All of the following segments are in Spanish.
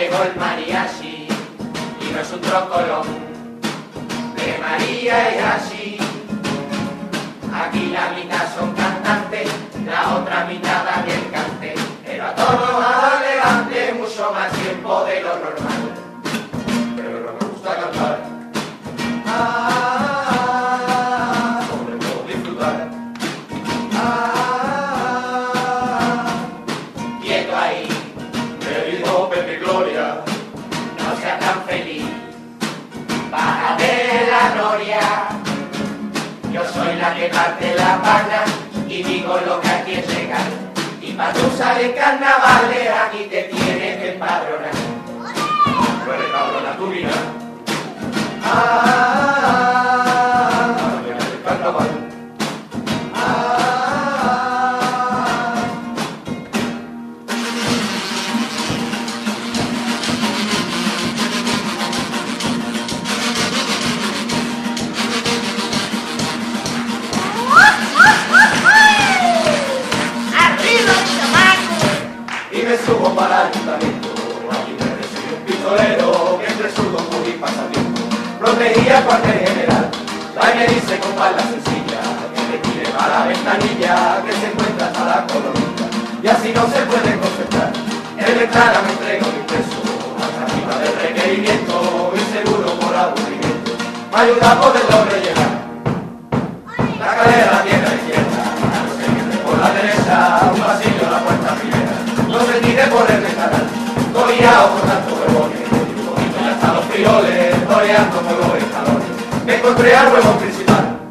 llegó el mariachi y no es un trocolón de María y así. Aquí la mitad son cantantes, la otra mitad da bien cante, pero a todos a levante mucho más tiempo de lo normal. Pero no me gusta cantar, sobre todo disfrutar. Quieto ahí, querido Pepe Gloria, no seas tan feliz, bájate la gloria. Yo soy la que parte la pana y digo lo que aquí es legal. Y para tú salir carnavales aquí te tienes que empadronar. Tú eres cabrona tu vida. El carnaval. Me subo para el ayuntamiento, aquí me recibe un pistolero que entre zurdo muy pasatiempo protegía el cuartel general. Ahí me dice con palabras sencillas que me tire para la ventanilla que se encuentra hasta la colonita y así no se puede concentrar. En la entrada me entrego mi preso hasta arriba del requerimiento y seguro por aburrimiento me ayuda a poderlo rellenar. La cadera tiene a la izquierda, no se viene por la derecha, un pasillo a la puerta primera. No se tire por el canal, goleado por tanto huevones, un poquito ya están los frioles, toreando por los escalones. Me encontré al huevón principal.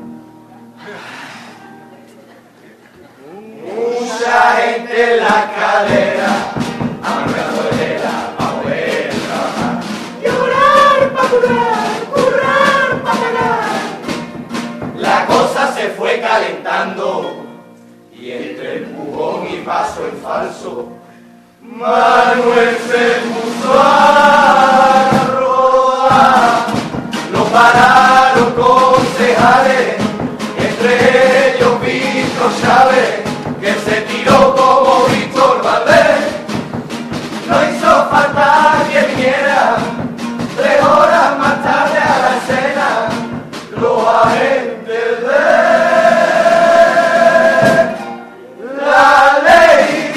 Mucha gente en la cadera, amargando de tela, pa' poder trabajar. Llorar pa' currar pa' pagar. La cosa se fue calentando, y entre empujón y paso en falso, Manuel se puso a rodar. Lo pararon concejales, entre ellos Víctor Chávez, que se tiró como Víctor Valdés. No hizo falta que viniera 3 horas más tarde a la escena los agentes de la ley.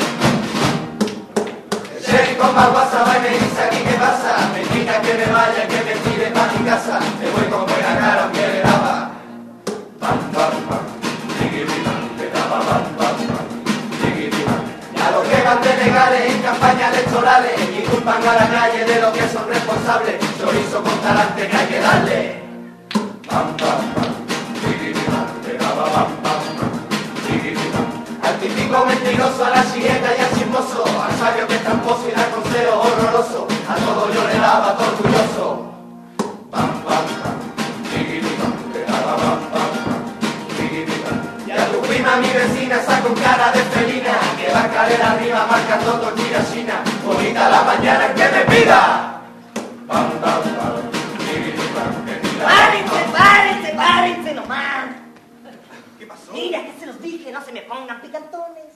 El sheriff con barbaza va y me dice aquí qué pasa. Me indica que me vaya, que me tire pa' mi casa. Me voy con buena cara aunque le daba pam pam pam, digibibam, le daba pam pam pam, digibibam. Ya los que van de legales en campañas electorales y culpan a la calle de los que son responsables. Chorizo con talante que hay que darle pam pam pam, digibibam, le daba pam pam pam, digibibam. Al típico mentiroso, a la chiqueta y al chismoso, al sabio que es tramposo y da consejos horroroso, a todo yo le daba todo orgulloso pam pam pam, digibibam, le daba pam pam pam, digibibam. Y a tu prima, mi vecina, saca un cara de felina que va a caer arriba marcando tortilla china. Bonita la mañana que me pida pam pam pam, digibibam, que pida. Párense nomás. ¿Qué pasó? Mira que se los dije, no se me pongan picantones.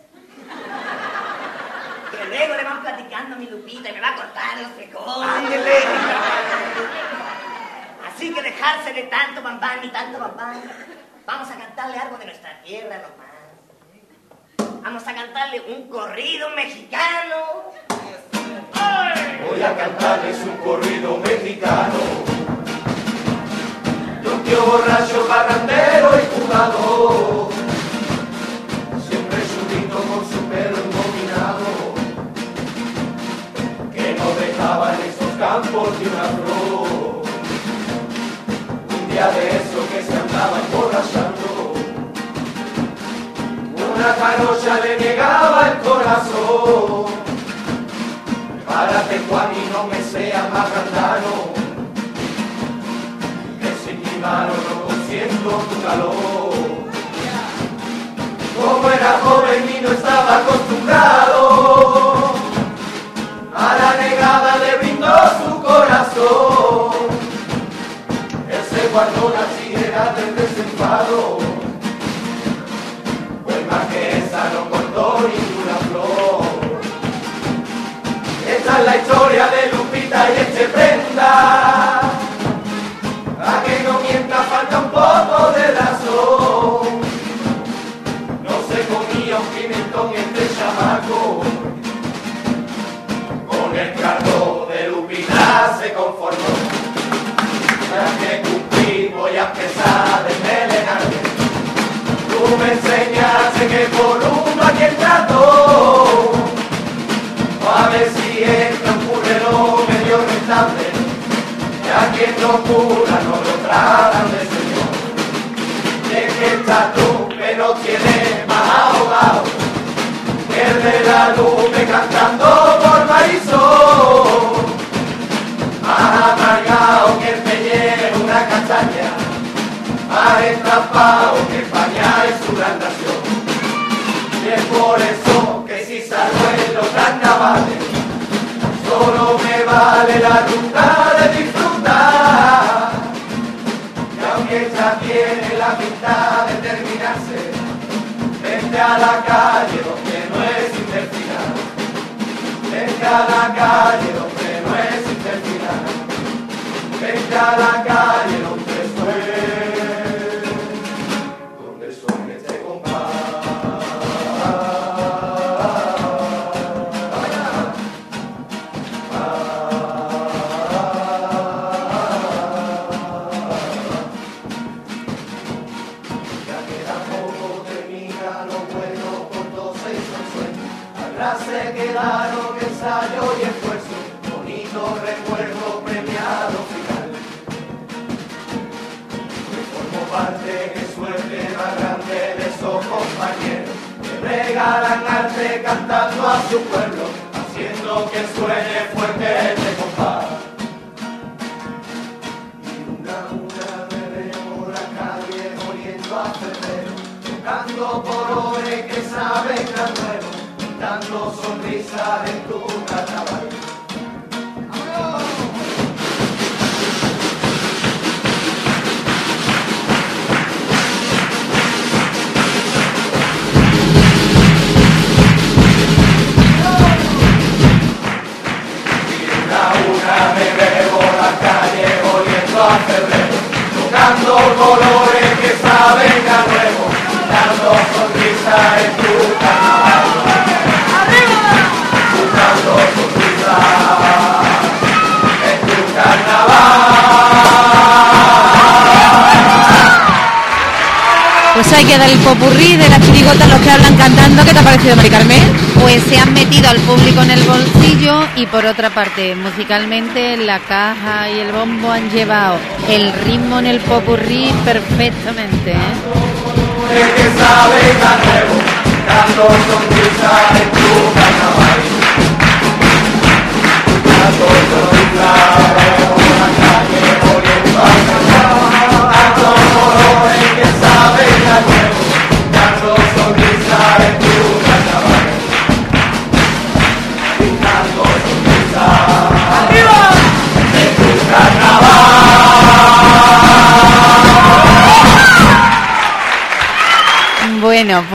Que luego le van platicando a mi Lupita y me va a cortar los frijoles. ¡Ándele! Así que dejarse de tanto bambán y tanto bambán. Vamos a cantarle algo de nuestra tierra nomás. Vamos a cantarle un corrido mexicano. ¡Ay! Voy a cantarles un corrido mexicano de un tío borracho, barrandero y jugador, siempre chulito con su perro engominado, que no dejaba en esos campos ni una flor. Un día de eso que se andaba emborrachando, una jarocha le negaba el corazón. Párate, Juan, y no me seas marrandano, que sin mi mano no consiento tu calor. Como era joven y no estaba acostumbrado, a la negada le brindó su corazón. Él se guardó la tijera del desenfado, pues más que esa no cortó ninguna flor. Esta es la historia de pimentón este chamaco. Con el cargo de Lupina se conformó. Ya que cumplí voy a empezar a desmelenarme. Tú me enseñaste que por un aquel trato, a ver si entra un currero medio rentable, ya que no cura no lo tratan de señor. Y es que estás tú que no tiene más ahogado que el de la Lupe cantando por Marisol, más amargado que el pellejo una castaña, más estampado que España es su gran nación. Y es por eso que si salgo en los carnavales, solo me vale la ruta de disfrutar. Y aunque ya tiene la pinta de terminarse, vente a la calle donde no es interfinar. Vente a la calle donde no es interfinar. Vente a la calle donde suene este compás. Ya queda poco, termina lo bueno por 12 y son sueños. Atrás se quedaron ensayo y esfuerzo, bonito recuerdo premiado final. Formo parte, que suerte más grande de esos compañeros que regalan arte cantando a su pueblo, haciendo que suene fuerte este compás. Y una me veo por la calle oliendo a febrero, tocando colores que saben a nuevo, dando sonrisas en tu carnaval. Me bebo la calle oliendo a febrero, tocando colores que saben a nuevo, dando sonrisas en tu carnaval. Buscando sonrisas en tu carnaval. Pues hay que dar el popurrí de las chirigotas, los que hablan cantando. ¿Qué te ha parecido, Mari Carmen? Pues se han metido al público en el bolsillo y por otra parte, musicalmente, la caja y el bombo han llevado el ritmo en el popurrí perfectamente, Que saben a nuevo, dando sonrisas en tu